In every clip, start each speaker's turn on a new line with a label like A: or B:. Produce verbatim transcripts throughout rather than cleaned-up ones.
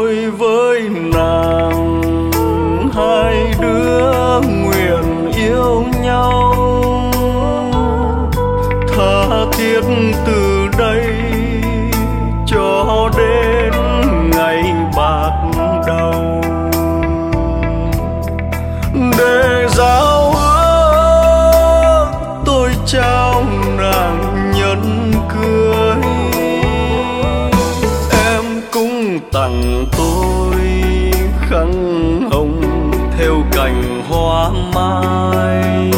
A: tôi với nàng hai đứa nguyện yêu nhau tha thiết từ đây cho đến ngày bạc đầu. Để giao ước tôi trao nàng nhẫn cưới, em cũng tặng tôi khăn hồng theo cành hoa mai.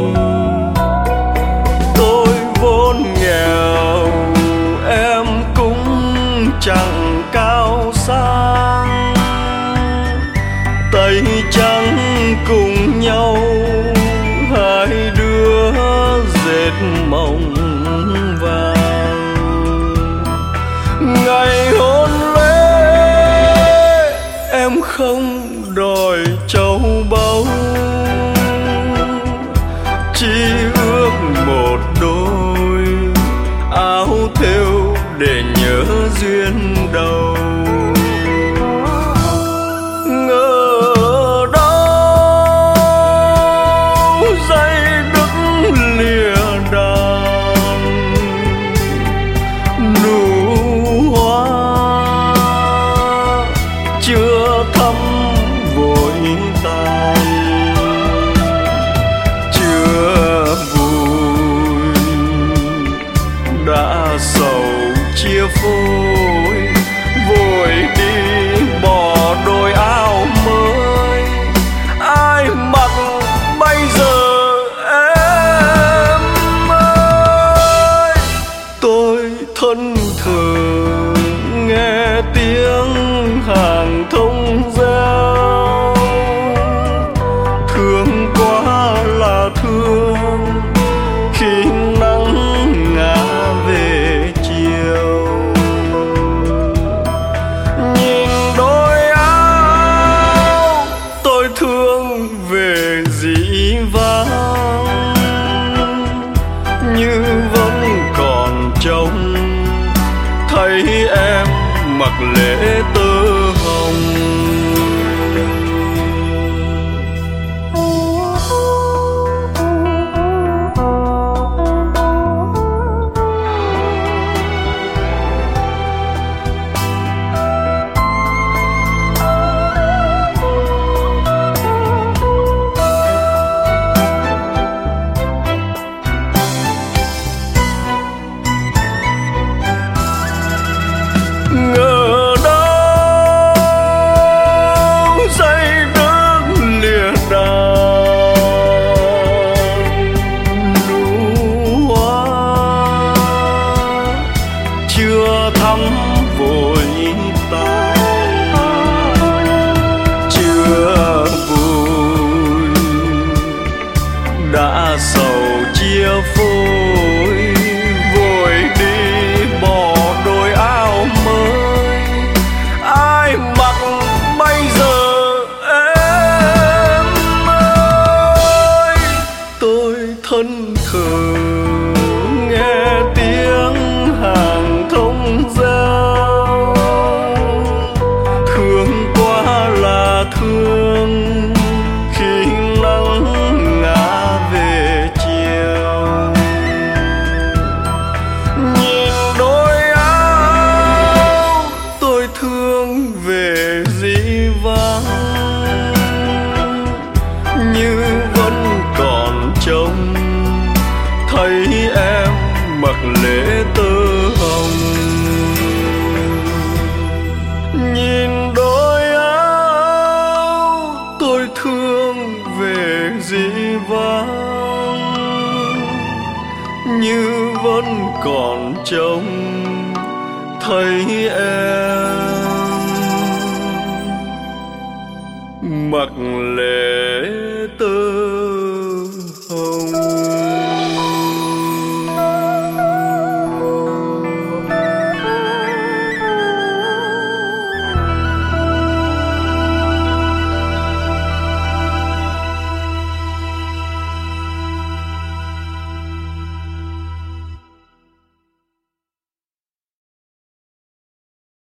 A: Tôi vốn nghèo em cũng chẳng cao sang, tay trắng cùng nhau hai đứa dệt mộng vàng. Ngày hôn lễ em không đòi châu báu, chỉ ước một đôi áo thêu để nhớ duyên đầu. Ngờ đâu dây đứt lìa đàn, nụ hoa chưa thắm vội tàn. Chưa vui đã sầu chia phôi, vội đi bỏ đôi áo mới ai mặc bây giờ em ơi. Tôi thân thờ nghe tiếng hàng thông reo, thương quá là thương khi nắng ngả về chiều. Nhìn đôi áo tôi thương về dĩ vãng, như vẫn còn trông thấy em mặc lễ tơ hồng. Ngờ đâu dây đứt lìa đàn, nụ hoa chưa thắm vội tàn. Chưa vui đã sầu chia phôi, vội đi bỏ đôi áo mới ai mặc bây giờ em ơi. Tôi thân thờ nghe tiếng hàng thông reo, thương quá là thương khi nắng ngả về chiều. Nhìn đôi áo tôi thương về dĩ vãng, như vẫn còn trông thấy em mặc lễ tơ hồng. Nhìn đôi áo tôi thương về dĩ vãng, như vẫn còn trông thấy em mặc lễ tơ